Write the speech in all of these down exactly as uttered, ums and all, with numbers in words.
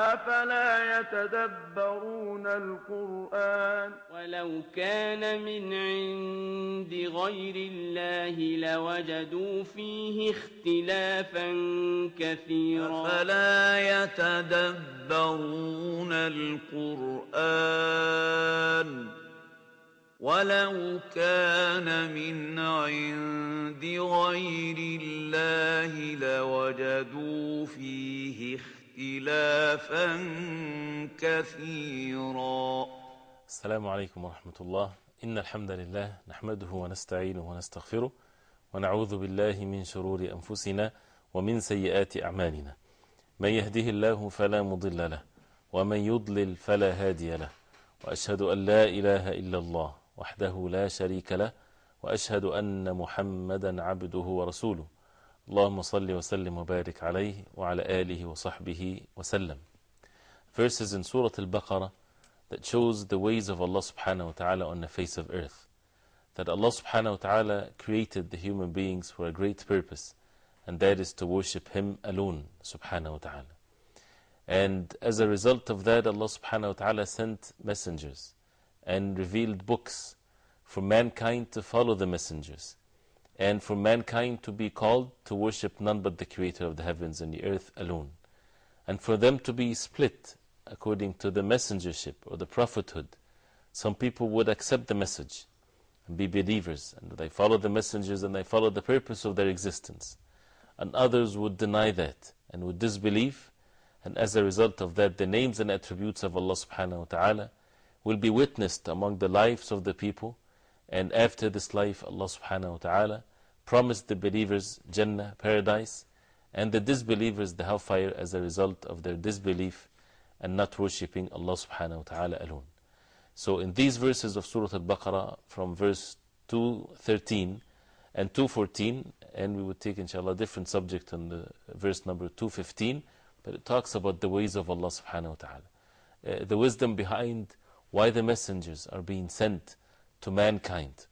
أفلا يتدبرون القرآن ولو كان من عند غير الله لوجدوا فيه اختلافا كثيرا أفلا يتدبرون القرآن ولو كان من عند غير الله لوجدوا فيه اختلافا كثيرا. السلام عليكم ورحمة الله. إن الحمد لله نحمده ونستعينه ونستغفره ونعوذ بالله من شرور أنفسنا ومن سيئات أعمالنا. من يهده الله فلا مضل له ومن يضلل فلا هادي له، وأشهد أن لا إله إلا الله وحده لا شريك له، وأشهد أن محمدا عبده ورسوله. اللهم صل وسلم وبارك عليه وعلى آله وصحبه وسلم. Verses in Surah Al-Baqarah that shows the ways of Allah subhanahu wa ta'ala on the face of earth. That Allah subhanahu wa ta'ala created the human beings for a great purpose, and that is to worship Him alone subhanahu wa ta'ala. And as a result of that, Allah subhanahu wa ta'ala sent messengers and revealed books for mankind to follow the messengers, and for mankind to be called to worship none but the Creator of the heavens and the earth alone, and for them to be split according to the messengership or the prophethood. Some people would accept the message and be believers, and they follow the messengers and they follow the purpose of their existence, and others would deny that and would disbelieve, and as a result of that, the names and attributes of Allah subhanahu wa ta'ala will be witnessed among the lives of the people. And after this life, Allah subhanahu wa ta'ala promised the believers Jannah, paradise, and the disbelievers the hellfire as a result of their disbelief and not worshipping Allah subhanahu wa ta'ala alone. So in these verses of Surah Al-Baqarah, from verse two thirteen and two fourteen, and we would take inshallah a different subject on the verse number two fifteen, but it talks about the ways of Allah subhanahu wa ta'ala. Uh, the wisdom behind why the messengers are being sent to mankind.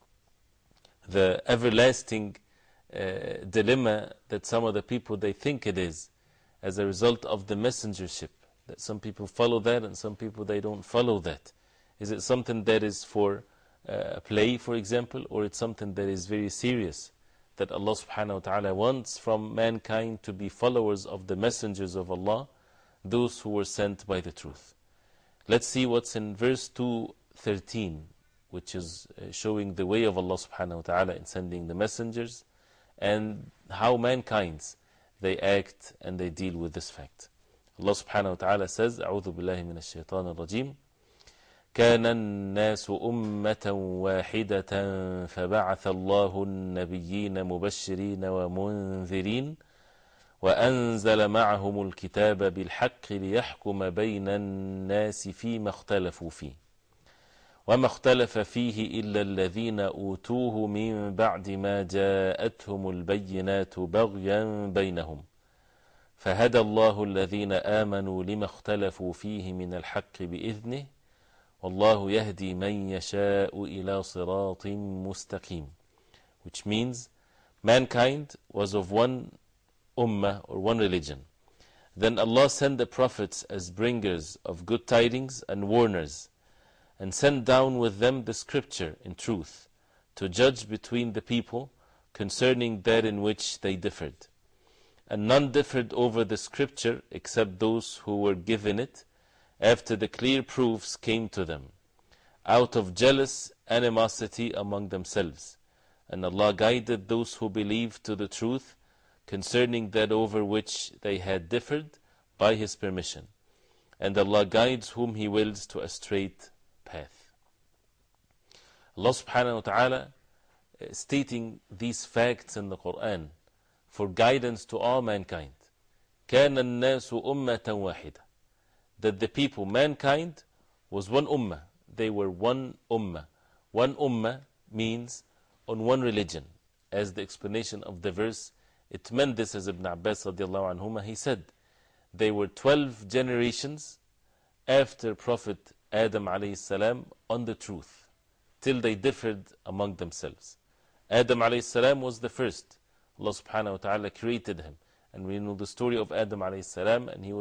The everlasting uh, dilemma that some of the people, they think it is as a result of the messengership. That some people follow that and some people they don't follow that. Is it something that is for uh, play, for example, or it's something that is very serious? That Allah subhanahu wa ta'ala wants from mankind to be followers of the messengers of Allah, those who were sent by the truth. Let's see what's in verse two thirteen, which is uh, showing the way of Allah subhanahu wa ta'ala in sending the messengers, and how mankind they act and they deal with this fact. Allah subhanahu wa ta'ala says, أعوذ بالله من الشيطان الرجيم كان الناس أمة واحدة فبعث الله النبيين مبشرين ومنذرين وأنزل معهم الكتاب بالحق ليحكم بين الناس فيما اختلفوا فيه وما اختلف فيه إلا الذين أوتوه من بعد ما جاءتهم البينات بغيا بينهم فهدى الله الذين آمنوا لما اختلفوا فيه من الحق بإذنه والله يهدي من يشاء إلى صراط مستقيم. Which means mankind was of one ummah or one religion. Then Allah sent the prophets as bringers of good tidings and warners, and sent down with them the scripture in truth to judge between the people concerning that in which they differed. And none differed over the scripture except those who were given it after the clear proofs came to them, out of jealous animosity among themselves. And Allah guided those who believed to the truth concerning that over which they had differed by His permission. And Allah guides whom He wills to a straight path. Allah subhanahu wa ta'ala stating these facts in the Quran for guidance to all mankind. كَانَ النَّاسُ أُمَّةً وَاحِدًا, that the people, mankind, was one ummah. They were one ummah. One ummah means on one religion. As the explanation of the verse, it meant this, as Ibn Abbas radiallahu anhuma, he said, they were twelve generations after Prophet Adam alayhi salam on the truth, till they differed among themselves. Adam alayhi salam was the first. Allah subhanahu wa ta'ala created him. And we know the story of Adam alayhi salam, and he was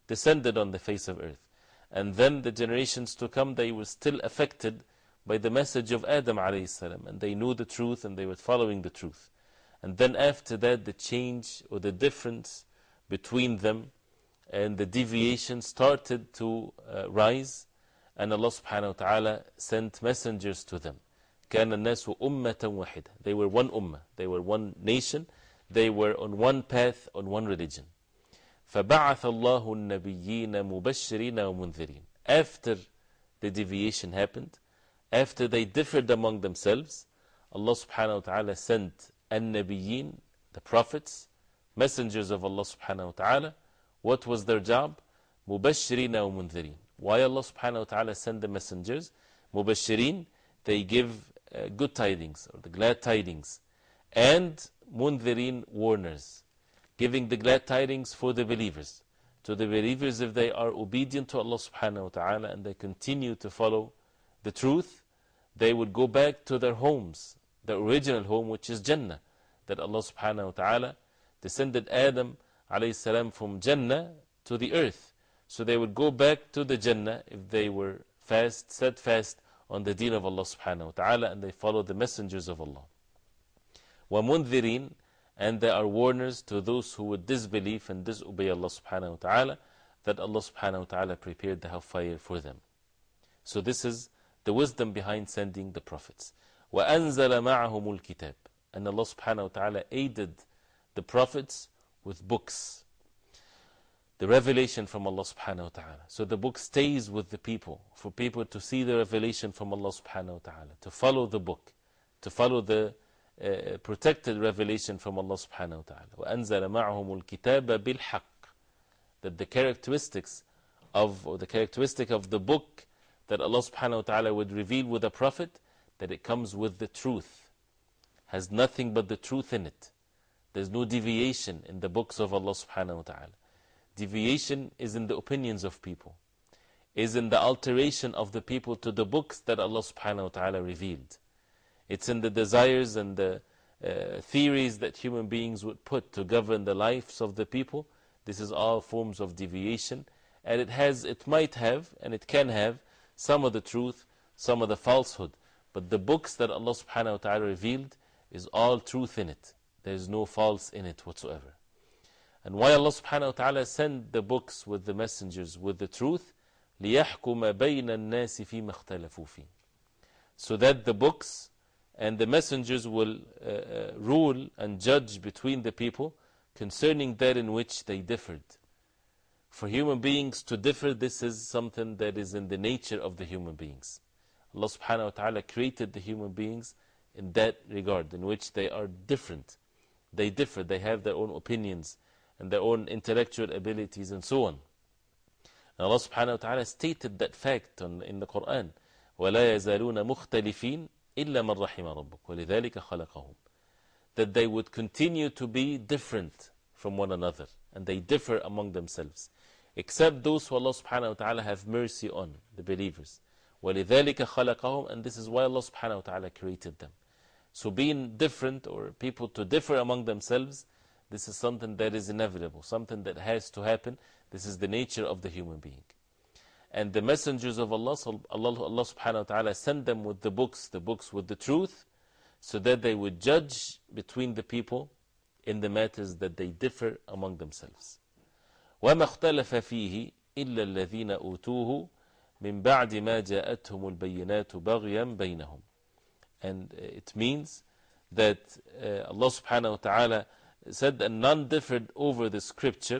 descended on the face of earth. And then the generations to come, they were still affected by the message of Adam alayhi salam, and they knew the truth and they were following the truth. And then after that, the change or the difference between them and the deviation started to uh, rise, and Allah subhanahu wa ta'ala sent messengers to them. كَانَ النَّاسُ أُمَّةً وَحِدًا. They were one ummah, they were one nation, they were on one path, on one religion. فَبَعَثَ اللَّهُ النَّبِيِّينَ مُبَشِّرِينَ وَمُنذِرِينَ. After the deviation happened, after they differed among themselves, Allah subhanahu wa ta'ala sent an-nabiyyin, the prophets, messengers of Allah subhanahu wa ta'ala. What was their job? مُبَشِّرِينَ وَمُنذِرِينَ. Why Allah subhanahu wa ta'ala sent the messengers? Mubashirin, they give uh, good tidings, or the glad tidings. And Mundhirin, warners, giving the glad tidings for the believers. To the believers, if they are obedient to Allah subhanahu wa ta'ala and they continue to follow the truth, they would go back to their homes, the original home, which is Jannah, that Allah subhanahu wa ta'ala descended Adam alayhi salam from Jannah to the earth. So they would go back to the Jannah if they were fast, steadfast on the deen of Allah subhanahu wa ta'ala, and they followed the messengers of Allah. وَمُنذِرِينَ, and they are warners to those who would disbelieve and disobey Allah subhanahu wa ta'ala, that Allah subhanahu wa ta'ala prepared the hellfire for them. So this is the wisdom behind sending the prophets. وَأَنزَلَ مَعَهُمُ الْكِتَابِ, and Allah subhanahu wa ta'ala aided the prophets with books, the revelation from Allah subhanahu wa ta'ala. So the book stays with the people, for people to see the revelation from Allah subhanahu wa ta'ala, to follow the book, to follow the uh, protected revelation from Allah subhanahu wa ta'ala. وَأَنزَلَ مَعَهُمُ الْكِتَابَ بِالْحَقِّ, that the characteristics of, or the characteristic of the book that Allah subhanahu wa ta'ala would reveal with a prophet, that it comes with the truth, has nothing but the truth in it. There's no deviation in the books of Allah subhanahu wa ta'ala. Deviation is in the opinions of people, is in the alteration of the people to the books that Allah subhanahu wa ta'ala revealed. It's in the desires and the uh, theories that human beings would put to govern the lives of the people. This is all forms of deviation, and it has, it might have, and it can have some of the truth, some of the falsehood. But the books that Allah subhanahu wa ta'ala revealed is all truth in it. There is no false in it whatsoever. And why Allah subhanahu wa ta'ala sent the books with the messengers with the truth? لِيَحْكُمَ بَيْنَ النَّاسِ فِي مَخْتَلَفُوا فِيهِ, so that the books and the messengers will uh, uh, rule and judge between the people concerning that in which they differed. For human beings to differ, this is something that is in the nature of the human beings. Allah subhanahu wa ta'ala created the human beings in that regard, in which they are different. They differ, they have their own opinions and their own intellectual abilities and so on. And Allah subhanahu wa ta'ala stated that fact on, in the Quran. وَلَا يَزَالُونَ مُخْتَلِفِينَ إِلَّا مَنْ رَحِمَ رَبُّكَ وَلِذَلِكَ خَلَقَهُمْ, that they would continue to be different from one another, and they differ among themselves, except those who Allah subhanahu wa ta'ala have mercy on, the believers. وَلِذَلِكَ خَلَقَهُمْ, and this is why Allah subhanahu wa ta'ala created them. So being different, or people to differ among themselves, this is something that is inevitable, something that has to happen. This is the nature of the human being. And the messengers of Allah, Allah, Allah subhanahu wa ta'ala sent them with the books, the books with the truth, so that they would judge between the people in the matters that they differ among themselves. وَمَا اخْتَلَفَ فِيهِ إِلَّا الَّذِينَ أُوتُوهُ مِنْ بَعْدِ مَا جَاءَتْهُمُ الْبَيِّنَاتُ بَغْيًا بَيْنَهُم. And it means that uh, Allah subhanahu wa ta'ala said that none differed over the scripture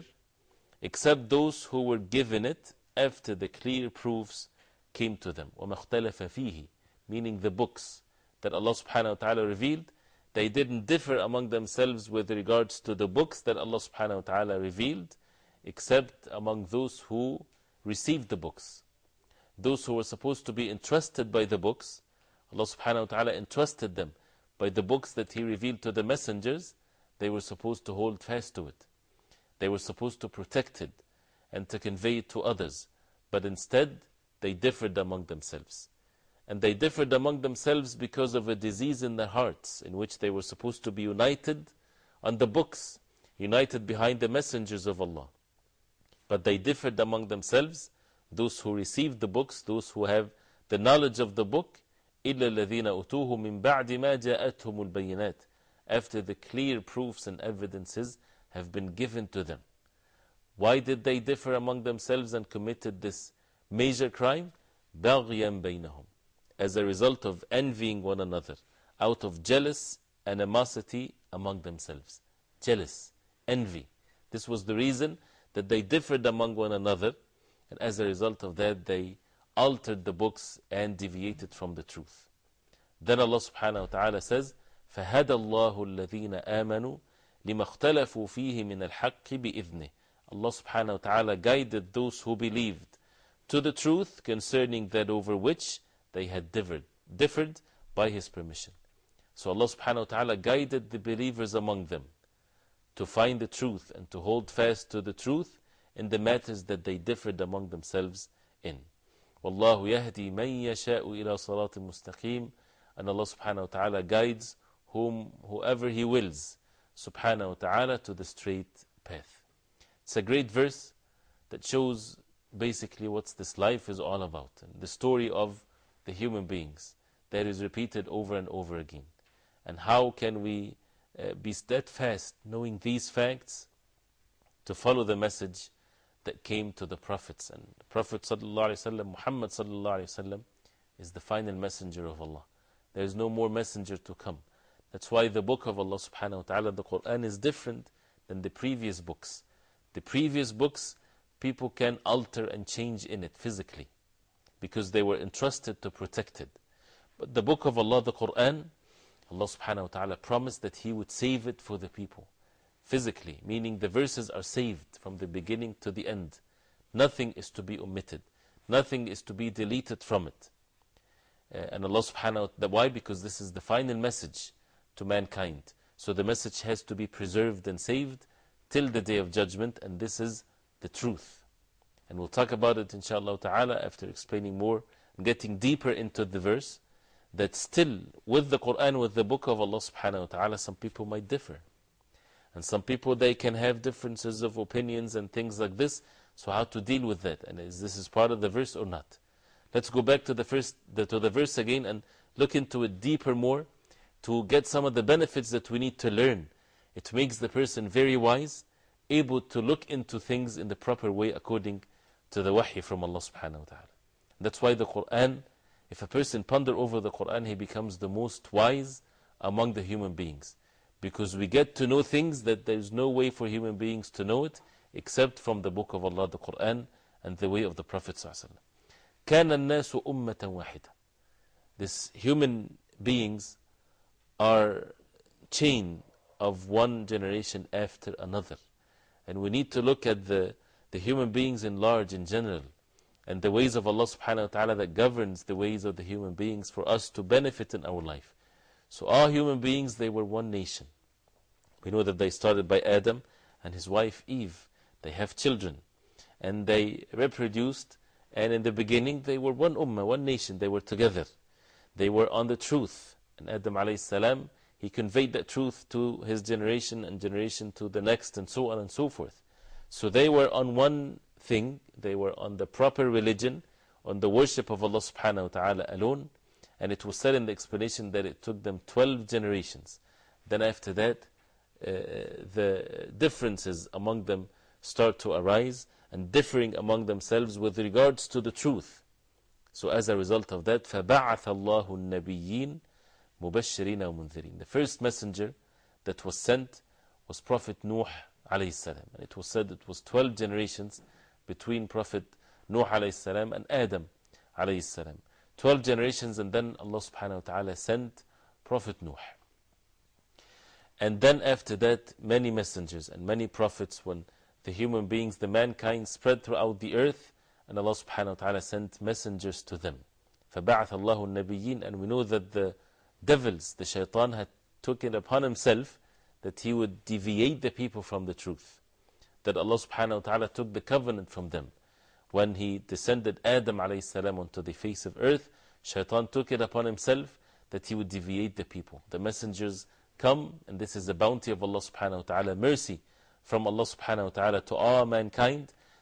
except those who were given it after the clear proofs came to them. وَمَا اخْتَلَفَ فِيهِ, meaning the books that Allah subhanahu wa ta'ala revealed, they didn't differ among themselves with regards to the books that Allah subhanahu wa ta'ala revealed, except among those who received the books. Those who were supposed to be entrusted by the books, Allah subhanahu wa ta'ala entrusted them by the books that He revealed to the messengers. They were supposed to hold fast to it. They were supposed to protect it and to convey it to others. But instead, they differed among themselves. And they differed among themselves because of a disease in their hearts, in which they were supposed to be united on the books, united behind the messengers of Allah, But they differed among themselves, those who received the books, those who have the knowledge of the book, إِلَّا الَّذِينَ أُتُوهُ مِن بَعْدِ مَا جَاءَتْهُمُ الْبَيِّنَاتِ, after the clear proofs and evidences have been given to them. Why did they differ among themselves and committed this major crime? بَغْيًا بَيْنَهُمْ, as a result of envying one another, out of jealous animosity among themselves. Jealous, envy. This was the reason that they differed among one another, and as a result of that they altered the books and deviated from the truth. Then Allah subhanahu wa ta'ala says, فَهَدَى اللَّهُ الَّذِينَ آمَنُوا لِمَا اخْتَلَفُوا فِيهِ مِنَ الْحَقِّ بِإِذْنِهِ. Allah subhanahu wa ta'ala guided those who believed to the truth concerning that over which they had differed, differed by His permission. So Allah subhanahu wa ta'ala guided the believers among them to find the truth and to hold fast to the truth in the matters that they differed among themselves in. وَاللَّهُ يَهْدِي مَنْ يَشَاءُ إِلَى صَرَاطٍ مُسْتَقِيمٍ. And Allah subhanahu wa ta'ala guides whom, whoever He wills, subhanahu wa ta'ala, to the straight path. It's a great verse that shows basically what this life is all about, and the story of the human beings that is repeated over and over again. And how can we uh, be steadfast knowing these facts to follow the message that came to the prophets. And the Prophet sallallahu alaihi wasallam, Muhammad sallallahu alaihi wasallam, is the final messenger of Allah. There is no more messenger to come. That's why the book of Allah subhanahu wa ta'ala, the Quran, is different than the previous books. The previous books, people can alter and change in it physically because they were entrusted to protect it. But the book of Allah, the Quran, Allah subhanahu wa ta'ala promised that He would save it for the people physically, meaning the verses are saved from the beginning to the end. Nothing is to be omitted. Nothing is to be deleted from it. Uh, and Allah subhanahu wa ta'ala, why? Because this is the final message to mankind. So the message has to be preserved and saved till the day of judgment, and this is the truth. And we'll talk about it inshallah ta'ala after explaining more and getting deeper into the verse, that still with the Quran, with the book of Allah subhanahu wa ta'ala, some people might differ. And some people, they can have differences of opinions and things like this. So how to deal with that? And is this is part of the verse or not? Let's go back to the, first, the, to the verse again and look into it deeper more to get some of the benefits that we need to learn. It makes the person very wise, able to look into things in the proper way according to the wahy from Allah subhanahu wa ta'ala. That's why the Quran, if a person ponder over the Quran, he becomes the most wise among the human beings. Because we get to know things that there is no way for human beings to know it except from the book of Allah, the Quran, and the way of the Prophet sallallahu alaihi wasallam. كَانَ النَّاسُ أُمَّةً وَاحِدًا. These human beings are chain of one generation after another. And we need to look at the, the human beings in large, in general, and the ways of Allah subhanahu wa ta'ala that governs the ways of the human beings for us to benefit in our life. So all human beings, they were one nation. We know that they started by Adam and his wife Eve. They have children and they reproduced, and in the beginning they were one ummah, one nation. They were together. They were on the truth. And Adam alayhi salam, he conveyed that truth to his generation and generation to the next, and so on and so forth. So they were on one thing. They were on the proper religion, on the worship of Allah subhanahu wa ta'ala alone. And it was said in the explanation that it took them twelve generations. Then after that, uh, the differences among them start to arise, and differing among themselves with regards to the truth. So as a result of that, فَبَعَثَ اللَّهُ النَّبِيِّينَ مُبَشِّرِينَ وَمُنذِرِينَ. The first messenger that was sent was Prophet Nuh alayhi salam. And it was said it was twelve generations between Prophet Nuh alayhi salam and Adam alayhi salam. twelve generations, and then Allah subhanahu wa ta'ala sent Prophet Nuh. And then after that, many messengers and many prophets, when the human beings, the mankind spread throughout the earth, and Allah subhanahu wa ta'ala sent messengers to them. فَبَعَثَ اللَّهُ النَّبِيِّينَ. And we know that the devils, the shaitan, had taken upon himself that he would deviate the people from the truth. That Allah subhanahu wa ta'ala took the covenant from them. When He descended Adam alayhi salam onto the face of earth, shaitan took it upon himself that he would deviate the people. The messengers come, and this is the bounty of Allah subhanahu wa ta'ala, mercy from Allah subhanahu wa ta'ala to all mankind,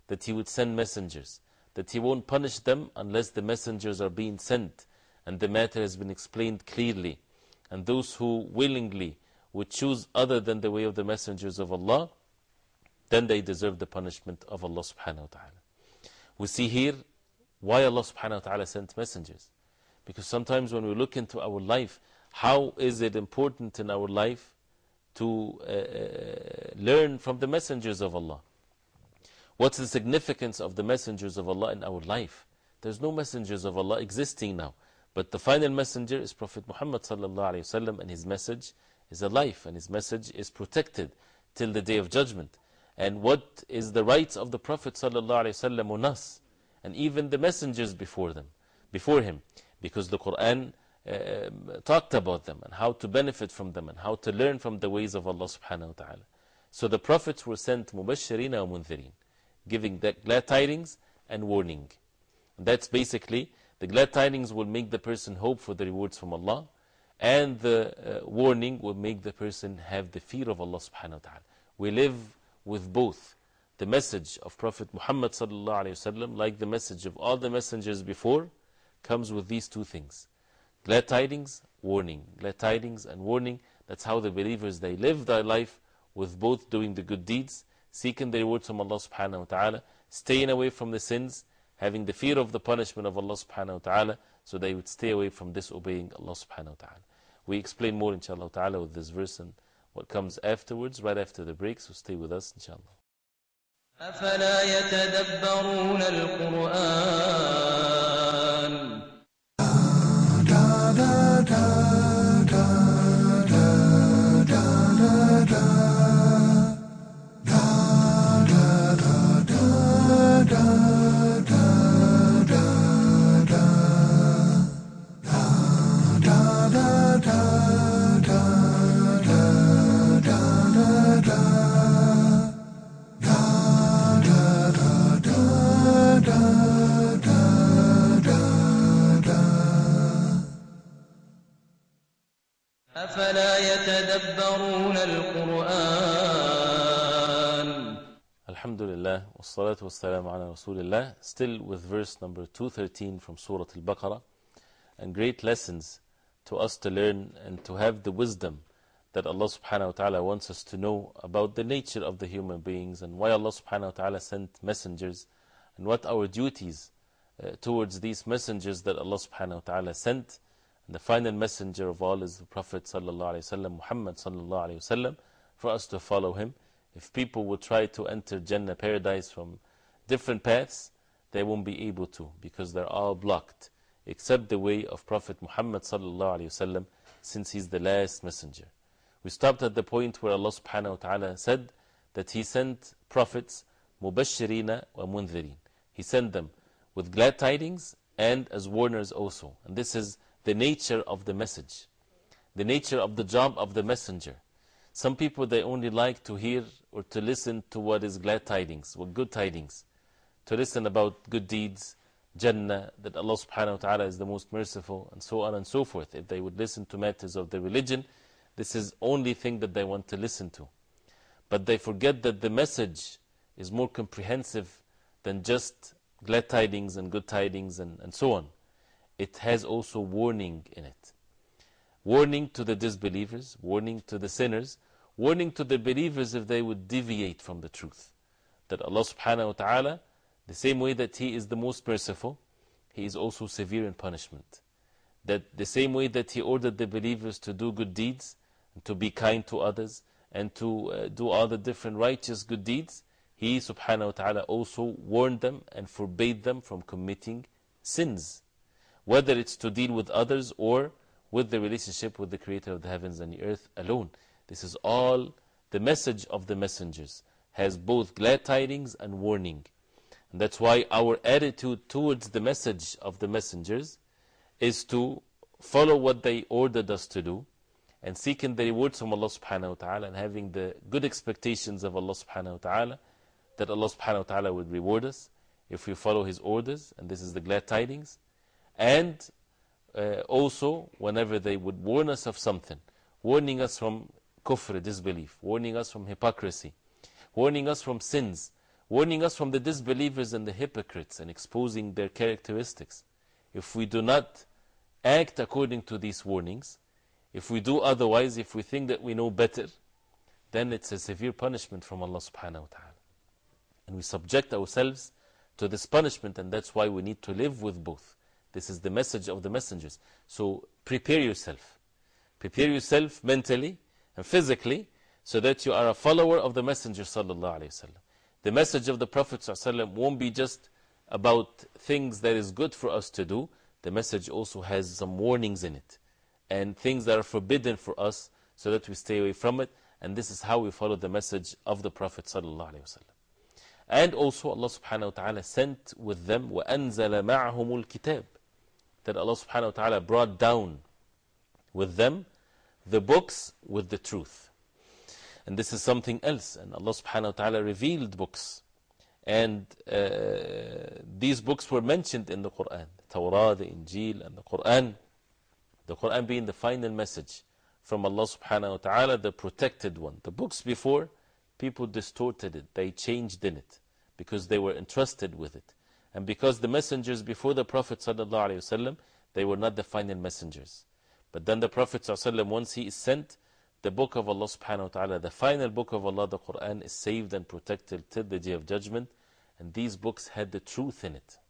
that He would send messengers, that He won't punish them unless the messengers are being sent and the matter has been explained clearly. And those who willingly would choose other than the way of the messengers of Allah, then they deserve the punishment of Allah subhanahu wa ta'ala. We see here why Allah subhanahu wa ta'ala sent messengers. Because sometimes when we look into our life, how is it important in our life to uh, learn from the messengers of Allah? What's the significance of the messengers of Allah in our life? There's no messengers of Allah existing now. But the final messenger is Prophet Muhammad sallallahu alayhi wa sallam, and his message is alive, and his message is protected till the day of judgment. And what is the rights of the Prophet sallallahu alayhi wa sallam on us, and even the messengers before them, before him? Because the Quran uh, talked about them, and how to benefit from them, and how to learn from the ways of Allah subhanahu wa ta'ala. So the Prophets were sent mubashirina wa mundhirin, giving the glad tidings and warning. And that's basically, the glad tidings will make the person hope for the rewards from Allah, and the uh, warning will make the person have the fear of Allah subhanahu wa ta'ala. We live with both. The message of Prophet Muhammad sallallahu alayhi wa sallam, like the message of all the messengers before, comes with these two things: glad tidings, warning. Glad tidings and warning. That's how the believers, they live their life, with both doing the good deeds, seeking the rewards from Allah subhanahu wa ta'ala, staying away from the sins, having the fear of the punishment of Allah subhanahu wa ta'ala, so they would stay away from disobeying Allah subhanahu wa ta'ala. We explain more inshallah ta'ala with this verse and what comes afterwards, right after the break, so stay with us inshallah. أفلا يتدبرون القرآن أفلا يتدبرون القرآن. Alhamdulillah, wassalatu wassalamu ala Rasulillah. Still with verse number two thirteen from Surah Al-Baqarah, and great lessons to us to learn and to have the wisdom that Allah subhanahu wa ta'ala wants us to know about the nature of the human beings, and why Allah subhanahu wa ta'ala sent messengers, and what our duties uh, towards these messengers that Allah subhanahu wa ta'ala sent. And the final messenger of all is the Prophet sallallahu alayhi wa sallam, Muhammad sallallahu alayhi wa sallam, for us to follow him. If people would try to enter Jannah, paradise, from different paths, they won't be able to, because they're all blocked, except the way of Prophet Muhammad sallallahu alayhi wa sallam, since he's the last messenger. We stopped at the point where Allah subhanahu wa ta'ala said that He sent prophets mubashirina wa mundhirin. He sent them with glad tidings and as warners also. And this is the nature of the message, the nature of the job of the messenger. Some people, they only like to hear or to listen to what is glad tidings, what good tidings, to listen about good deeds, Jannah, that Allah subhanahu wa ta'ala is the most merciful, and so on and so forth. If they would listen to matters of the religion, this is the only thing that they want to listen to. But they forget that the message is more comprehensive than just glad tidings and good tidings and, and so on. It has also warning in it. Warning to the disbelievers, warning to the sinners, warning to the believers if they would deviate from the truth. That Allah subhanahu wa ta'ala, the same way that He is the most merciful, He is also severe in punishment. That the same way that He ordered the believers to do good deeds, and to be kind to others, and to uh, do all the different righteous good deeds, He subhanahu wa ta'ala also warned them and forbade them from committing sins. Whether it's to deal with others or with the relationship with the Creator of the heavens and the earth alone. This is all the message of the messengers. Has both glad tidings and warning. And that's why our attitude towards the message of the messengers is to follow what they ordered us to do, and seeking the rewards from Allah subhanahu wa ta'ala, and having the good expectations of Allah subhanahu wa ta'ala, that Allah subhanahu wa ta'ala would reward us if we follow His orders, and this is the glad tidings. And uh, also, whenever they would warn us of something, warning us from kufr, disbelief, warning us from hypocrisy, warning us from sins, warning us from the disbelievers and the hypocrites and exposing their characteristics. If we do not act according to these warnings, if we do otherwise, if we think that we know better, then it's a severe punishment from Allah subhanahu wa ta'ala. And we subject ourselves to this punishment, and that's why we need to live with both. This is the message of the messengers. So prepare yourself. Prepare yourself mentally and physically so that you are a follower of the Messenger sallallahu alayhi wa sallam. The message of the Prophet sallallahu alayhi wa sallam won't be just about things that is good for us to do. The message also has some warnings in it and things that are forbidden for us so that we stay away from it. And this is how we follow the message of the Prophet sallallahu alayhi wa sallam. And also Allah subhanahu wa ta'ala sent with them وَأَنزَلَ مَعَهُمُ الْكِتَابِ, that Allah subhanahu wa ta'ala brought down with them the books with the truth. And this is something else. And Allah subhanahu wa ta'ala revealed books. And uh, these books were mentioned in the Quran. The Torah, the Injil, and the Quran. The Quran being the final message from Allah subhanahu wa ta'ala, the protected one. The books before, people distorted it. They changed in it because they were entrusted with it. And because the messengers before the Prophet sallallahu alayhi wa sallam, they were not the final messengers. But then the Prophet sallallahu alayhi wa sallam, once he is sent, the book of Allah subhanahu wa ta'ala, the final book of Allah, the Quran, is saved and protected till the day of judgment. And these books had the truth in it.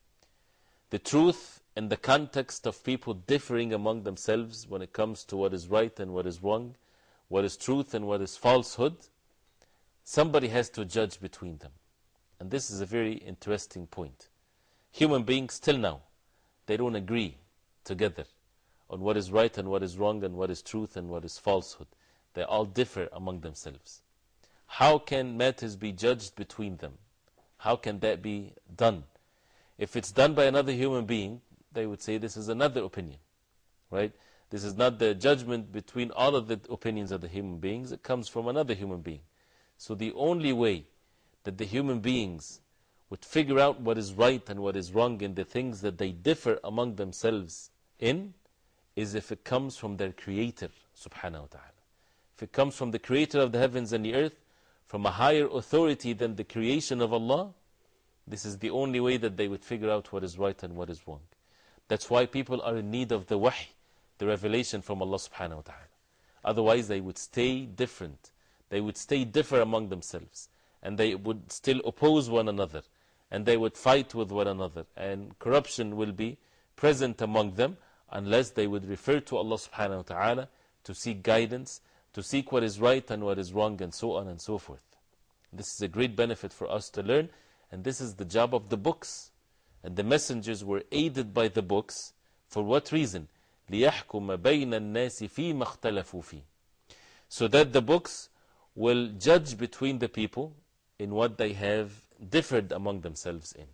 The truth in the context of people differing among themselves when it comes to what is right and what is wrong, what is truth and what is falsehood. Somebody has to judge between them. And this is a very interesting point. Human beings, till now, they don't agree together on what is right and what is wrong and what is truth and what is falsehood. They all differ among themselves. How can matters be judged between them? How can that be done? If it's done by another human being, they would say this is another opinion. Right? This is not the judgment between all of the opinions of the human beings. It comes from another human being. So the only way that the human beings would figure out what is right and what is wrong in the things that they differ among themselves in is if it comes from their Creator, subhanahu wa ta'ala. If it comes from the Creator of the heavens and the earth, from a higher authority than the creation of Allah, this is the only way that they would figure out what is right and what is wrong. That's why people are in need of the wahy, the revelation from Allah subhanahu wa ta'ala. Otherwise they would stay different. They would stay differ among themselves. And they would still oppose one another. And they would fight with one another. And corruption will be present among them unless they would refer to Allah subhanahu wa ta'ala to seek guidance, to seek what is right and what is wrong, and so on and so forth. This is a great benefit for us to learn. And this is the job of the books. And the messengers were aided by the books. For what reason? لِيَحْكُمَ بَيْنَ النَّاسِ فِي مَا اخْتَلَفُوا فِيهِ, so that the books will judge between the people in what they have differed among themselves in.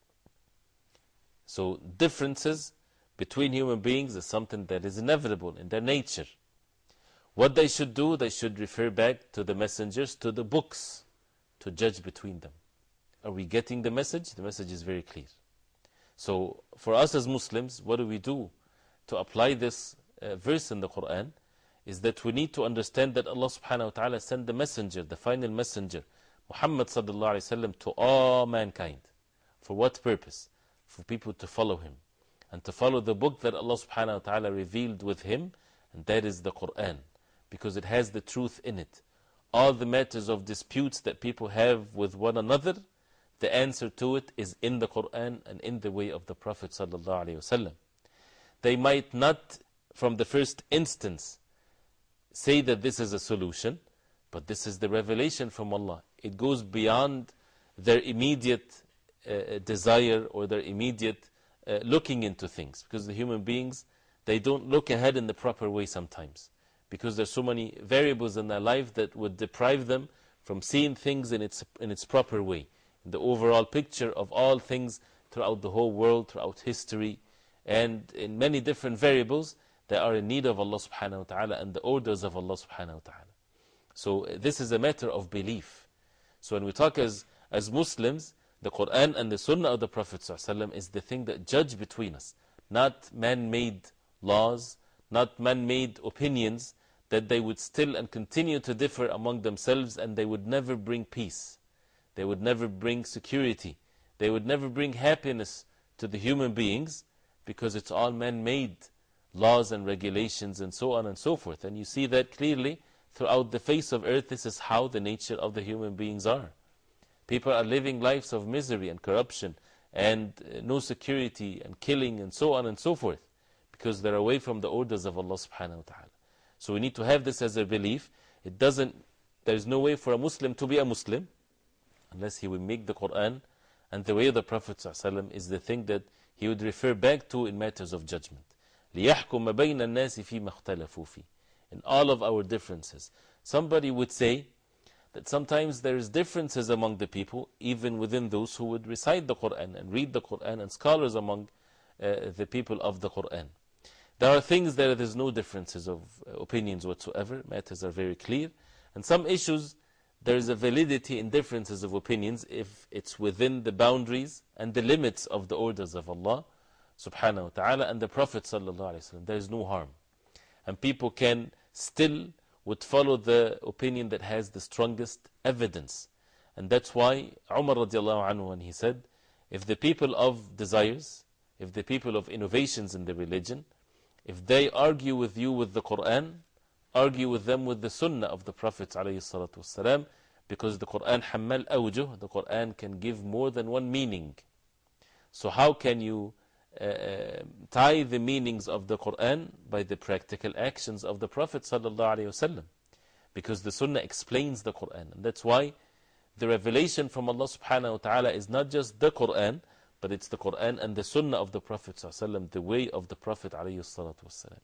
So differences between human beings is something that is inevitable in their nature. What they should do, they should refer back to the messengers, to the books, to judge between them. Are we getting the message? The message is very clear. So for us as Muslims, what do we do to apply this uh, verse in the Quran? Is that we need to understand that Allah subhanahu wa ta'ala sent the messenger, the final messenger, Muhammad sallallahu alayhi wa sallam, to all mankind. For what purpose? For people to follow him. And to follow the book that Allah subhanahu wa ta'ala revealed with him, and that is the Quran. Because it has the truth in it. All the matters of disputes that people have with one another, the answer to it is in the Quran and in the way of the Prophet sallallahu alayhi wa sallam. They might not, from the first instance, say that this is a solution, but this is the revelation from Allah. It goes beyond their immediate uh, desire or their immediate uh, looking into things. Because the human beings, they don't look ahead in the proper way sometimes. Because there's so many variables in their life that would deprive them from seeing things in its, in its proper way. In the overall picture of all things throughout the whole world, throughout history, and in many different variables, they are in need of Allah subhanahu wa ta'ala and the orders of Allah subhanahu wa ta'ala. So this is a matter of belief. So when we talk as, as Muslims, the Quran and the Sunnah of the Prophet sallallahu alaihi wasallam is the thing that judge between us. Not man-made laws, not man-made opinions that they would still and continue to differ among themselves and they would never bring peace. They would never bring security. They would never bring happiness to the human beings, because it's all man-made laws and regulations and so on and so forth. And you see that clearly throughout the face of earth. This is how the nature of the human beings are. People are living lives of misery and corruption and uh, no security and killing and so on and so forth, because they're away from the orders of Allah subhanahu wa ta'ala. So we need to have this as a belief. It doesn't, there's no way for a Muslim to be a Muslim unless he will make the Quran and the way of the Prophet ﷺ is the thing that he would refer back to in matters of judgment. لِيَحْكُمَ بَيْنَ النَّاسِ فِي مَا اخْتَلَفُوا فِيهِ. In all of our differences. Somebody would say that sometimes there is differences among the people, even within those who would recite the Quran and read the Quran, and scholars among uh, the people of the Quran. There are things that there's no differences of opinions whatsoever. Matters are very clear. And some issues, there is a validity in differences of opinions if it's within the boundaries and the limits of the orders of Allah subhanahu wa ta'ala and the Prophet sallallahu alayhi wa sallam. There is no harm. And people can still would follow the opinion that has the strongest evidence. And that's why Umar radiallahu anhu, when he said, if the people of desires, if the people of innovations in the religion, if they argue with you with the Quran, argue with them with the Sunnah of the Prophet ﷺ, because the Quran hammal awjuh, the Quran can give more than one meaning. So how can you uh, tie the meanings of the Quran by the practical actions of the Prophet ﷺ? Because the Sunnah explains the Quran. And that's why the revelation from Allah subhanahu wa ta'ala is not just the Quran, but it's the Quran and the Sunnah of the Prophet ﷺ, the way of the Prophet ﷺ.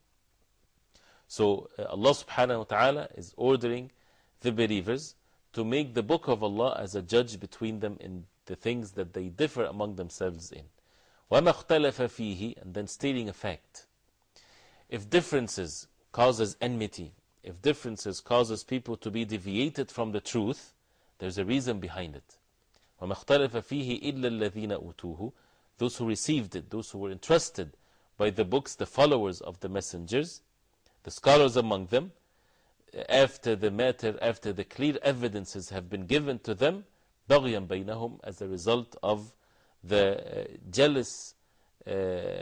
So uh, Allah subhanahu wa ta'ala is ordering the believers to make the book of Allah as a judge between them in the things that they differ among themselves in. وَمَا اخْتَلَفَ فِيهِ, and then stating a fact. If differences causes enmity, if differences causes people to be deviated from the truth, there's a reason behind it. وَمَا اخْتَلَفَ فِيهِ إِلَّا الَّذِينَ أُوتُوهُ, those who received it, those who were entrusted by the books, the followers of the messengers, the scholars among them, after the matter, after the clear evidences have been given to them, بَغْيًا بَيْنَهُمْ, as a result of the uh, jealous uh,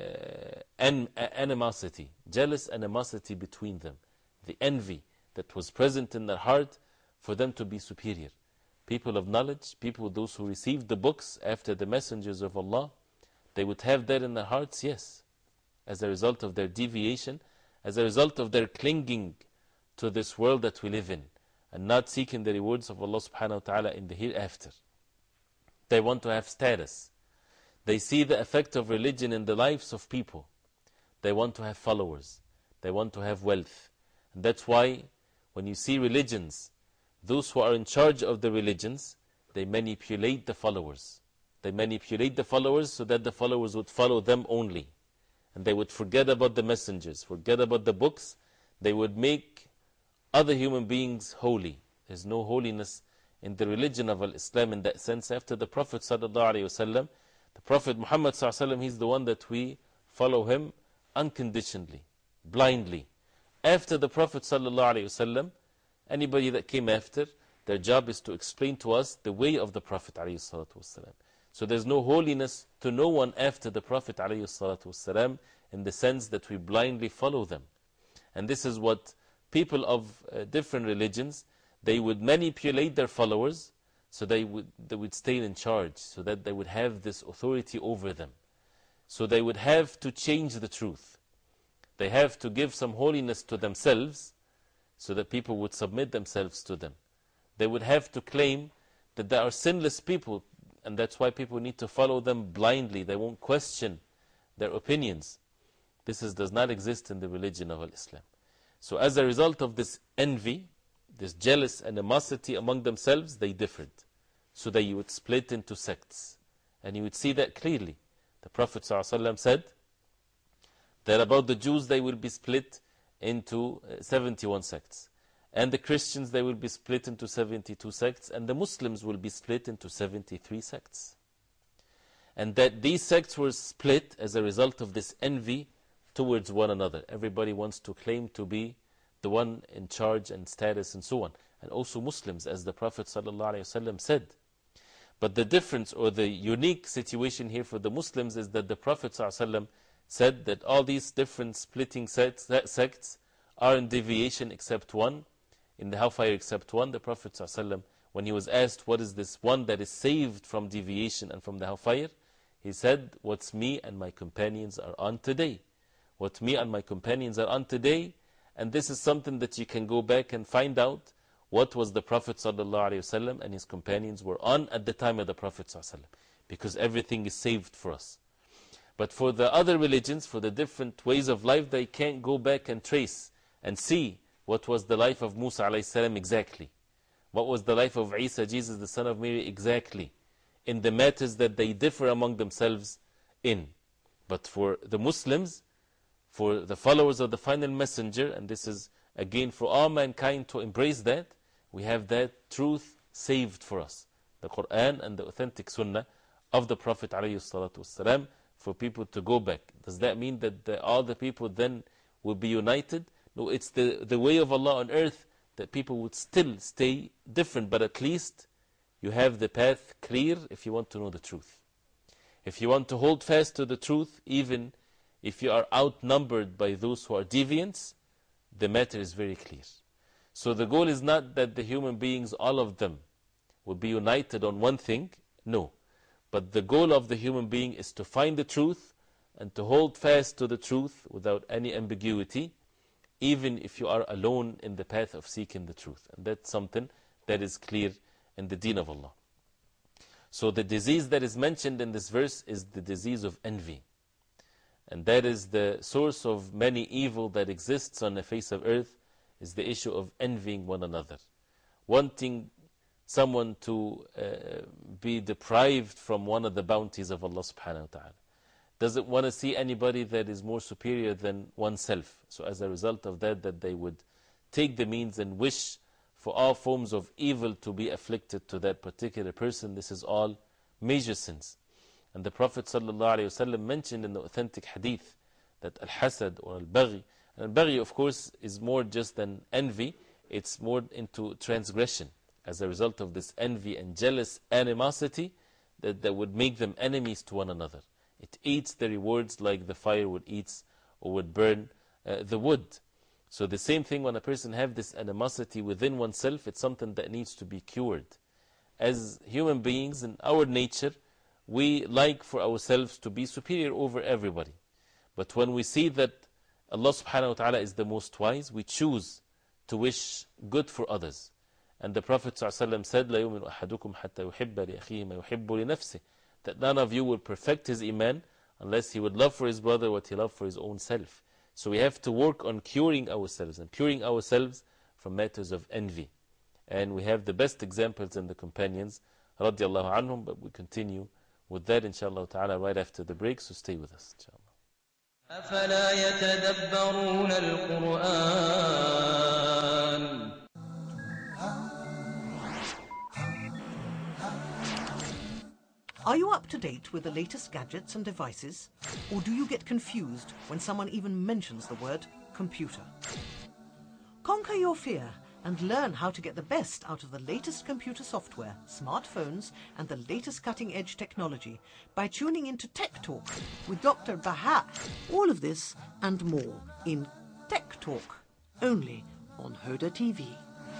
an animosity, jealous animosity between them, the envy that was present in their heart for them to be superior. People of knowledge, people, those who received the books after the messengers of Allah, they would have that in their hearts, yes, as a result of their deviation, as a result of their clinging to this world that we live in, and not seeking the rewards of Allah subhanahu wa ta'ala in the hereafter. They want to have status. They see the effect of religion in the lives of people. They want to have followers. They want to have wealth. And that's why when you see religions, those who are in charge of the religions, they manipulate the followers. They manipulate the followers so that the followers would follow them only. And they would forget about the messengers, forget about the books. They would make other human beings holy. There's no holiness in the religion of Islam in that sense. After the Prophet ﷺ, the Prophet Muhammad ﷺ, he's the one that we follow him unconditionally, blindly. After the Prophet ﷺ, anybody that came after, their job is to explain to us the way of the Prophet ﷺ. So there's no holiness to no one after the Prophet ﷺ in the sense that we blindly follow them. And this is what people of uh, different religions, they would manipulate their followers so they would, they would stay in charge, so that they would have this authority over them. So they would have to change the truth. They have to give some holiness to themselves so that people would submit themselves to them. They would have to claim that they are sinless people, and that's why people need to follow them blindly. They won't question their opinions. This is, does not exist in the religion of Islam. So as a result of this envy, this jealous animosity among themselves, they differed. So that you would split into sects. And you would see that clearly. The Prophet ﷺ said that about the Jews, they will be split into seventy-one sects. And the Christians, they will be split into seventy-two sects. And the Muslims will be split into seventy-three sects. And that these sects were split as a result of this envy towards one another. Everybody wants to claim to be the one in charge and status and so on. And also Muslims, as the Prophet ﷺ said, But the difference or the unique situation here for the Muslims is that the Prophet ﷺ said that all these different splitting sects, sects are in deviation except one, in the hellfire except one. The Prophet ﷺ, when he was asked what is this one that is saved from deviation and from the hellfire, he said, what's me and my companions are on today. What me and my companions are on today, and this is something that you can go back and find out what was the Prophet ﷺ and his companions were on at the time of the Prophet ﷺ, because everything is saved for us. But for the other religions, for the different ways of life, they can't go back and trace and see what was the life of Musa ﷺ exactly. What was the life of Isa, Jesus the son of Mary exactly, in the matters that they differ among themselves in. But for the Muslims, for the followers of the final messenger, and this is again for all mankind to embrace that, we have that truth saved for us. The Quran and the authentic Sunnah of the Prophet ﷺ, for people to go back. Does that mean that the, all the people then will be united? No, it's the, the way of Allah on earth that people would still stay different, but at least you have the path clear if you want to know the truth. If you want to hold fast to the truth, even if you are outnumbered by those who are deviants, the matter is very clear. So the goal is not that the human beings, all of them, will be united on one thing. No. But the goal of the human being is to find the truth and to hold fast to the truth without any ambiguity, even if you are alone in the path of seeking the truth. And that's something that is clear in the deen of Allah. So the disease that is mentioned in this verse is the disease of envy. And that is the source of many evil that exists on the face of earth, is the issue of envying one another. Wanting someone to uh, be deprived from one of the bounties of Allah subhanahu wa ta'ala. Doesn't want to see anybody that is more superior than oneself. So as a result of that, that they would take the means and wish for all forms of evil to be afflicted to that particular person. This is all major sins. And the Prophet ﷺ mentioned in the authentic hadith that al-hasad or al-baghi, and al-baghi of course is more just than envy, it's more into transgression. As a result of this envy and jealous animosity that, that would make them enemies to one another. It eats the rewards like the fire would eat or would burn uh, the wood. So the same thing, when a person has this animosity within oneself, it's something that needs to be cured. As human beings, in our nature, we like for ourselves to be superior over everybody. But when we see that Allah subhanahu wa ta'ala is the most wise, we choose to wish good for others. And the Prophet ﷺ said, لا يؤمن أحدكم حتى يحب لأخيه ما يحب لنفسه, that none of you will perfect his iman unless he would love for his brother what he loved for his own self. So we have to work on curing ourselves and curing ourselves from matters of envy. And we have the best examples in the companions, radiallahu anhum, but we continue with that inshallah ta'ala right after the break, so stay with us inshallah. أفلا يتدبرون القرآن Are you up to date with the latest gadgets and devices? Or do you get confused when someone even mentions the word computer? Conquer your fear and learn how to get the best out of the latest computer software, smartphones and the latest cutting-edge technology by tuning into Tech Talk with Doctor Baha. All of this and more in Tech Talk, only on Huda T V.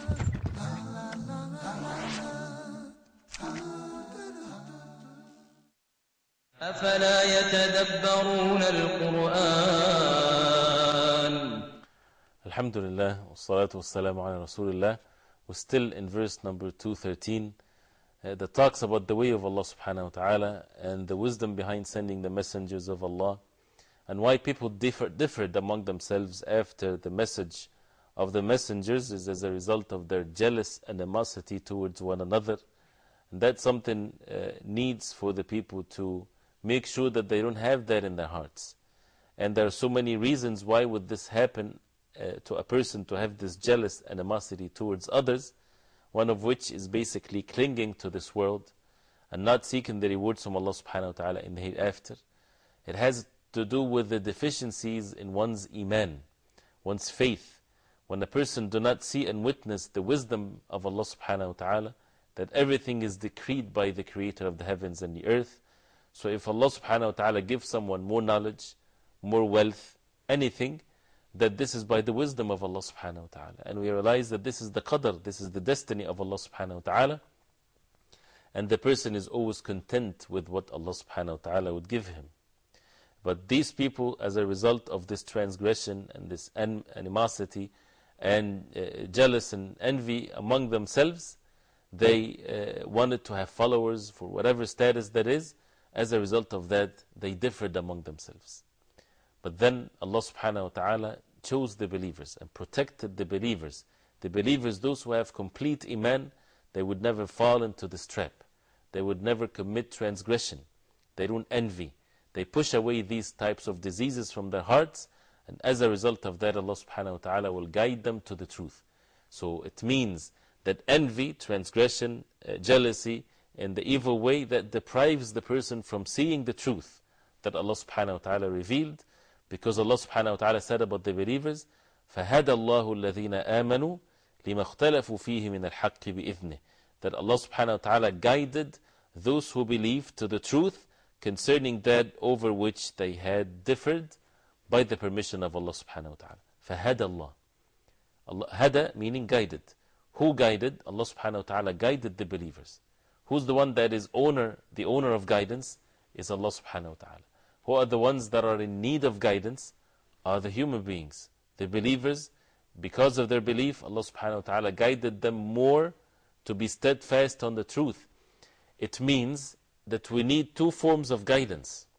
أفلا يتدبرون القرآن Alhamdulillah, wassalatu wassalamu ala Rasulullah. We're still in verse number two thirteen uh, that talks about the way of Allah subhanahu wa ta'ala and the wisdom behind sending the messengers of Allah, and why people differ, differed among themselves after the message of the messengers is as a result of their jealous animosity towards one another. And that's something uh, needs for the people to make sure that they don't have that in their hearts. And there are so many reasons why would this happen uh, to a person to have this jealous animosity towards others, one of which is basically clinging to this world and not seeking the rewards from Allah subhanahu wa ta'ala in the hereafter. It has to do with the deficiencies in one's iman, one's faith. When a person do not see and witness the wisdom of Allah subhanahu wa ta'ala, that everything is decreed by the Creator of the heavens and the earth. So if Allah subhanahu wa ta'ala gives someone more knowledge, more wealth, anything, that this is by the wisdom of Allah subhanahu wa ta'ala. And we realize that this is the qadr, this is the destiny of Allah subhanahu wa ta'ala. And the person is always content with what Allah subhanahu wa ta'ala would give him. But these people, as a result of this transgression and this animosity and uh, jealous and envy among themselves, they uh, wanted to have followers for whatever status that is. As a result of that, they differed among themselves. But then Allah subhanahu wa ta'ala chose the believers and protected the believers. The believers, those who have complete iman, they would never fall into this trap. They would never commit transgression. They don't envy. They push away these types of diseases from their hearts, and as a result of that, Allah subhanahu wa ta'ala will guide them to the truth. So it means that envy, transgression, uh, jealousy, in the evil way that deprives the person from seeing the truth that Allah subhanahu wa ta'ala revealed, because Allah subhanahu wa ta'ala said about the believers, فَهَدَى اللَّهُ الَّذِينَ آمَنُوا لِمَا اخْتَلَفُوا فِيهِ مِنَ الْحَقِّ بِإِذْنِهِ. That Allah subhanahu wa ta'ala guided those who believe to the truth concerning that over which they had differed by the permission of Allah subhanahu wa ta'ala. فَهَدَى اللَّهُ. Allah, hada meaning guided. Who guided? Allah subhanahu wa ta'ala guided the believers. Who's the one that is owner, the owner of guidance? Is Allah subhanahu wa ta'ala. Who are the ones that are in need of guidance? Are the human beings. The believers, because of their belief, Allah subhanahu wa ta'ala guided them more to be steadfast on the truth. It means that we need two forms of guidance.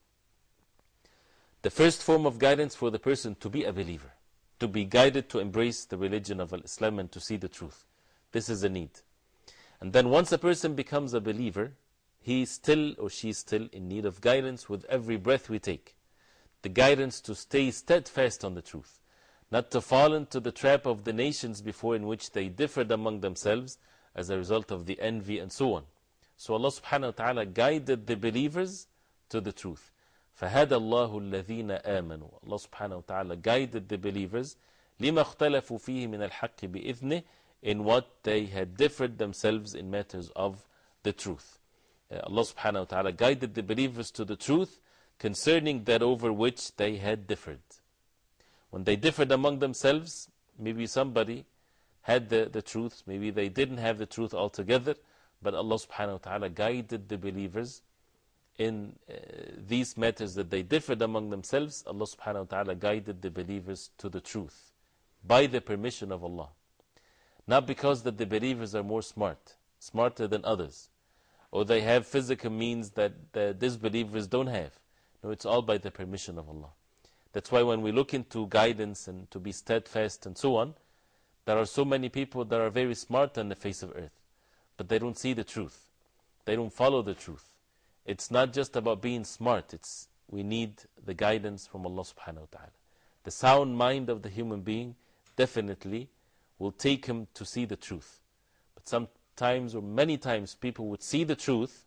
The first form of guidance for the person to be a believer, to be guided to embrace the religion of Islam and to see the truth. This is a need. And then once a person becomes a believer, he is still or she is still in need of guidance with every breath we take. The guidance to stay steadfast on the truth, not to fall into the trap of the nations before in which they differed among themselves as a result of the envy and so on. So Allah subhanahu wa ta'ala guided the believers to the truth. فَهَدَى اللَّهُ الَّذِينَ آمَنُوا. Allah subhanahu wa ta'ala guided the believers لِمَا اخْتَلَفُوا فِيهِ مِنَ الْحَقِّ بِإِذْنِهِ, in what they had differed themselves in matters of the truth. Uh, Allah subhanahu wa ta'ala guided the believers to the truth concerning that over which they had differed. When they differed among themselves, maybe somebody had the, the truth, maybe they didn't have the truth altogether, but Allah subhanahu wa ta'ala guided the believers in uh, these matters that they differed among themselves. Allah subhanahu wa ta'ala guided the believers to the truth by the permission of Allah. Not because that the believers are more smart, smarter than others, or they have physical means that the disbelievers don't have. No, it's all by the permission of Allah. That's why when we look into guidance and to be steadfast and so on, there are so many people that are very smart on the face of earth, but they don't see the truth. They don't follow the truth. It's not just about being smart. It's we need the guidance from Allah subhanahu wa ta'ala. The sound mind of the human being definitely will take him to see the truth. But sometimes or many times people would see the truth,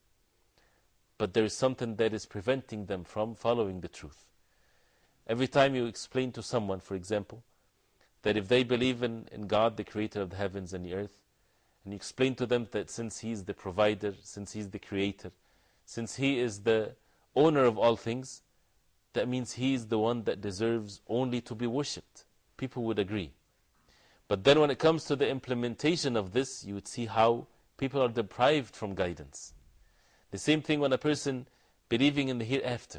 but there is something that is preventing them from following the truth. Every time you explain to someone, for example, that if they believe in, in God, the creator of the heavens and the earth, and you explain to them that since He is the provider, since He is the creator, since He is the owner of all things, that means He is the one that deserves only to be worshipped. People would agree. But then when it comes to the implementation of this, you would see how people are deprived from guidance. The same thing when a person believing in the hereafter.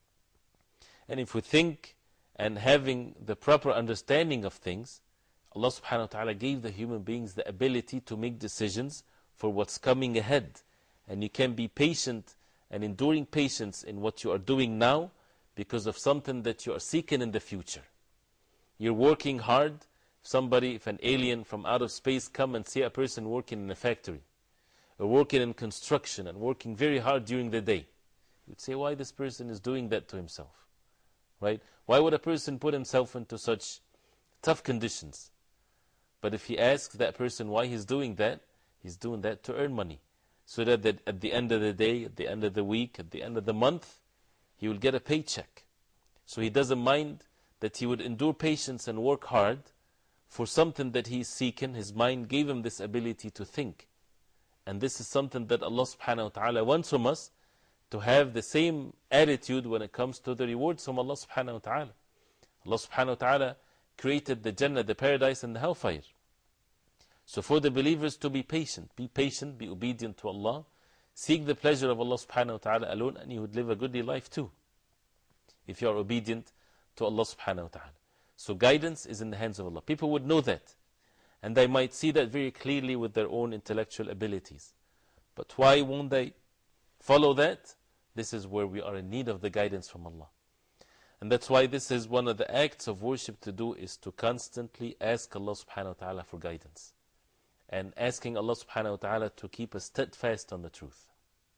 And if we think and having the proper understanding of things, Allah subhanahu wa ta'ala gave the human beings the ability to make decisions for what's coming ahead. And you can be patient and enduring patience in what you are doing now because of something that you are seeking in the future. You're working hard. If somebody, if an alien from out of space come and see a person working in a factory, or working in construction and working very hard during the day, you'd say, why this person is doing that to himself? Right? Why would a person put himself into such tough conditions? But if he asks that person why he's doing that, he's doing that to earn money. So that, that at the end of the day, at the end of the week, at the end of the month, he will get a paycheck. So he doesn't mind that he would endure patience and work hard for something that he is seeking. His mind gave him this ability to think And this is something that Allah subhanahu wa ta'ala wants from us, to have the same attitude when it comes to the rewards from Allah subhanahu wa ta'ala. Allah subhanahu wa ta'ala created the Jannah, the paradise, and the hellfire. So for the believers to be patient, be patient, be obedient to Allah, seek the pleasure of Allah subhanahu wa ta'ala alone, and you would live a goodly life too, if you are obedient to Allah subhanahu wa ta'ala. So guidance is in the hands of Allah. People would know that, and they might see that very clearly with their own intellectual abilities. But why won't they follow that? This is where we are in need of the guidance from Allah. And that's why this is one of the acts of worship to do, is to constantly ask Allah subhanahu wa ta'ala for guidance. And asking Allah subhanahu wa ta'ala to keep us steadfast on the truth.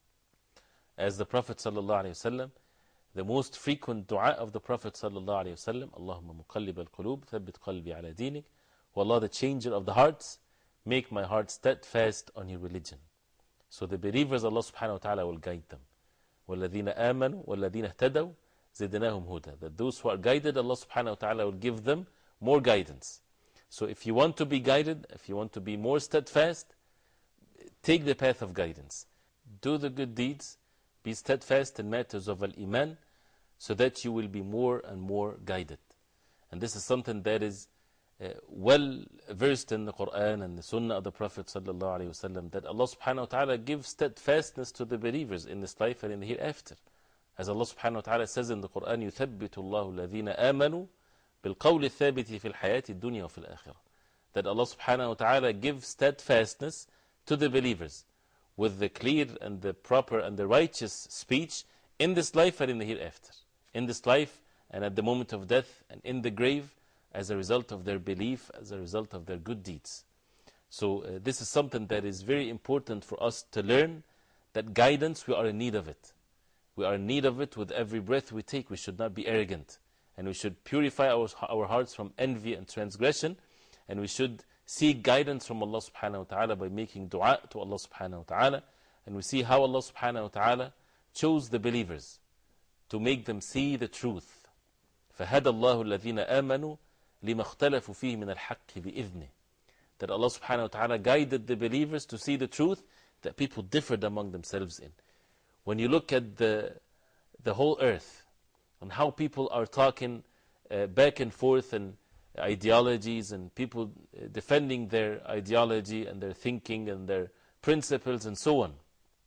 As the Prophet sallallahu alayhi wa sallam, the most frequent dua of the Prophet sallallahu alayhi wa sallam, Allahumma muqallib al-qulub, thabbit qalbi ala dinik, O Allah, the changer of the hearts, make my heart steadfast on your religion. So the believers, Allah subhanahu wa ta'ala will guide them. وَالَّذِينَ آمَنُوا وَالَّذِينَ اهْتَدَوْا زِدْنَاهُمْ هُدًى. That those who are guided, Allah subhanahu wa ta'ala will give them more guidance. So if you want to be guided, if you want to be more steadfast, take the path of guidance. Do the good deeds, be steadfast in matters of al-iman, so that you will be more and more guided. And this is something that is uh, well versed in the Quran and the Sunnah of the Prophet sallallahu alaihi wasallam, that Allah subhanahu wa ta'ala gives steadfastness to the believers in this life and in the hereafter. As Allah subhanahu wa ta'ala says in the Quran, يُثَبِّتُ اللَّهُ الَّذِينَ آمَنُوا بِالْقَوْلِ الثَّابِتِ فِي الْحَيَاةِ الدُّنْيَا وَفِي الْآخِرَةِ. That Allah subhanahu wa ta'ala gives steadfastness to the believers with the clear and the proper and the righteous speech in this life and in the hereafter. In this life and at the moment of death and in the grave, as a result of their belief, as a result of their good deeds. So uh, this is something that is very important for us to learn, that guidance, we are in need of it. We are in need of it with every breath we take. We should not be arrogant, and we should purify our, our hearts from envy and transgression, and we should seek guidance from Allah subhanahu wa ta'ala by making dua to Allah subhanahu wa ta'ala. And we see how Allah subhanahu wa ta'ala chose the believers to make them see the truth. فَهَدَى اللَّهُ الَّذِينَ آمَنُوا لِمَا اخْتَلَفُوا فِيهِ مِنَ الْحَقِّ بِإِذْنِهِ. That Allah subhanahu wa ta'ala guided the believers to see the truth that people differed among themselves in. When you look at the, the whole earth, and how people are talking uh, back and forth, and ideologies, and people defending their ideology and their thinking and their principles and so on.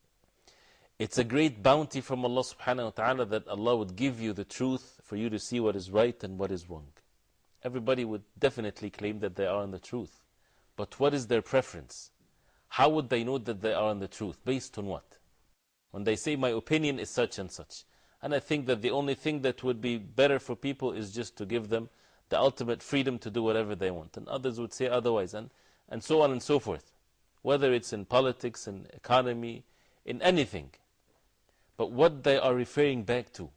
It's a great bounty from Allah subhanahu wa ta'ala that Allah would give you the truth for you to see what is right and what is wrong. Everybody would definitely claim that they are on the truth. But what is their preference? How would they know that they are on the truth? Based on what? When they say, my opinion is such and such. And I think that the only thing that would be better for people is just to give them the ultimate freedom to do whatever they want. And others would say otherwise, and, and so on and so forth. Whether it's in politics, in economy, in anything. But what they are referring back to,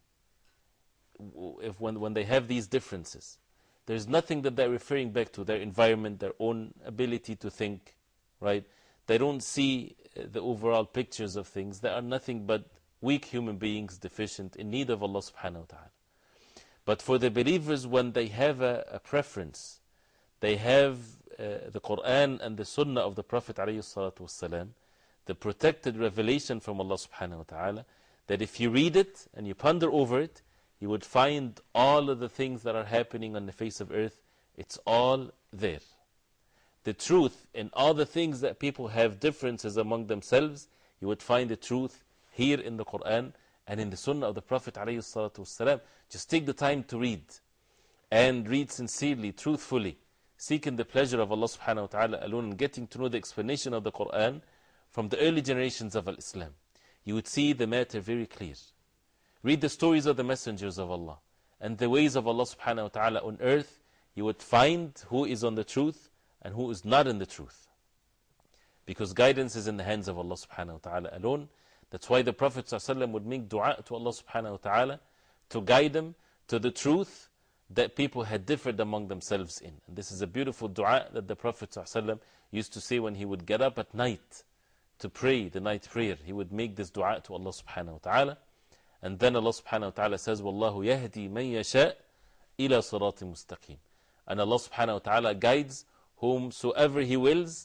if when, when they have these differences, there's nothing that they're referring back to, their environment, their own ability to think, right? They don't see the overall pictures of things. They are nothing but weak human beings, deficient, in need of Allah subhanahu wa ta'ala. But for the believers, when they have a, a preference, they have uh, the Quran and the Sunnah of the Prophet alayhi salatu wasalam, the protected revelation from Allah subhanahu wa ta'ala, that if you read it and you ponder over it, you would find all of the things that are happening on the face of earth. It's all there. The truth in all the things that people have differences among themselves, you would find the truth here in the Quran and in the Sunnah of the Prophet ﷺ. Just take the time to read, and read sincerely, truthfully, seeking the pleasure of Allah subhanahu wa ta'ala alone, and getting to know the explanation of the Quran from the early generations of Islam. You would see the matter very clear. Read the stories of the messengers of Allah and the ways of Allah subhanahu wa ta'ala on earth. You would find who is on the truth and who is not in the truth. Because guidance is in the hands of Allah subhanahu wa ta'ala alone. That's why the Prophet ﷺ would make dua to Allah subhanahu wa ta'ala to guide them to the truth that people had differed among themselves in. And this is a beautiful dua that the Prophet ﷺ used to say when he would get up at night to pray the night prayer. He would make this dua to Allah subhanahu wa ta'ala. And then Allah subhanahu wa ta'ala says, وَاللَّهُ يَهْدِي مَنْ يَشَاءُ إِلَى صِرَاطٍ مُسْتَقِيمٍ. And Allah subhanahu wa ta'ala guides whomsoever He wills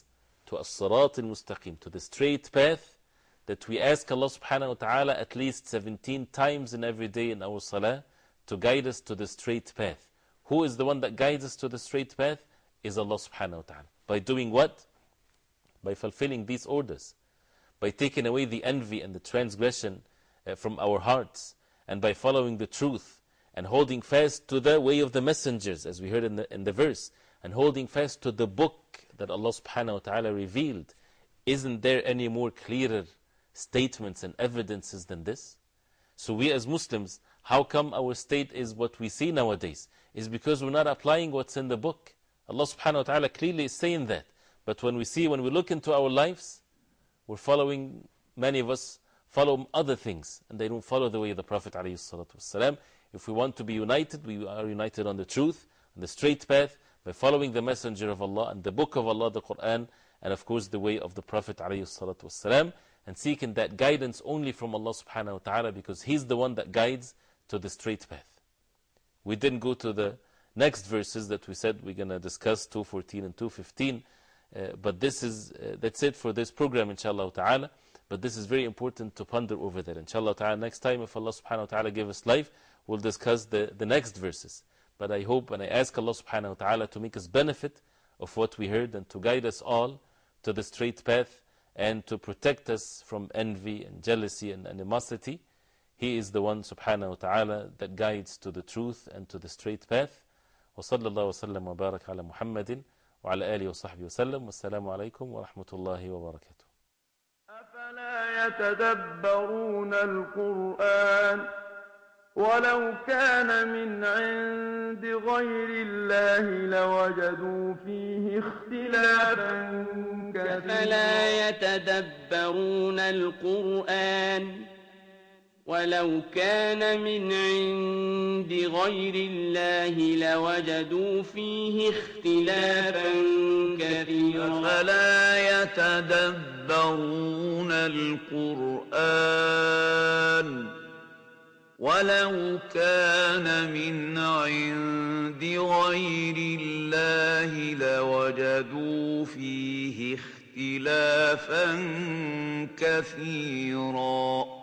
to as-sirat al-mustaqim, to the straight path, that we ask Allah subhanahu wa ta'ala at least seventeen times in every day in our salah to guide us to the straight path. Who is the one that guides us to the straight path? Is Allah subhanahu wa ta'ala. By doing what? By fulfilling these orders. By taking away the envy and the transgression uh, from our hearts, and by following the truth, and holding fast to the way of the messengers, as we heard in the, in the verse, and holding fast to the book that Allah subhanahu wa ta'ala revealed. Isn't there any more clearer statements and evidences than this? So we as Muslims, how come our state is what we see nowadays? Is because we're not applying what's in the book. Allah subhanahu wa ta'ala clearly is saying that. But when we see, when we look into our lives, we're following, many of us follow other things, and they don't follow the way of the Prophet alayhi salatu wasalam. If we want to be united, we are united on the truth, on the straight path, by following the Messenger of Allah and the Book of Allah, the Quran, and of course the way of the Prophet alayhi salatu wasalam, and seeking that guidance only from Allah subhanahu wa ta'ala, because He's the one that guides to the straight path. We didn't go to the next verses that we said we're going to discuss, two fourteen and two fifteen, uh, but this is, uh, that's it for this program, inshallah ta'ala. But this is very important to ponder over that. Inshallah ta'ala, next time, if Allah subhanahu wa ta'ala give us life, we'll discuss the, the next verses. But I hope and I ask Allah subhanahu wa ta'ala to make us benefit of what we heard, and to guide us all to the straight path, and to protect us from envy and jealousy and animosity. He is the one subhanahu wa ta'ala that guides to the truth and to the straight path. وصلى الله وسلم وبارك على محمد وعلى آله وصحبه وسلم والسلام عليكم ورحمة الله وبركاته. أفلا يتدبرون القرآن ولو كان من عند غير الله لوجدوا فيه اختلافا كثيرا. أفلا يتدبرون القرآن ولو كان من عند غير الله لوجدوا فيه اختلافا كثيرا. أفلا يتدبرون القرآن ولو كان من عند غير الله لوجدوا فيه اختلافا كثيرا.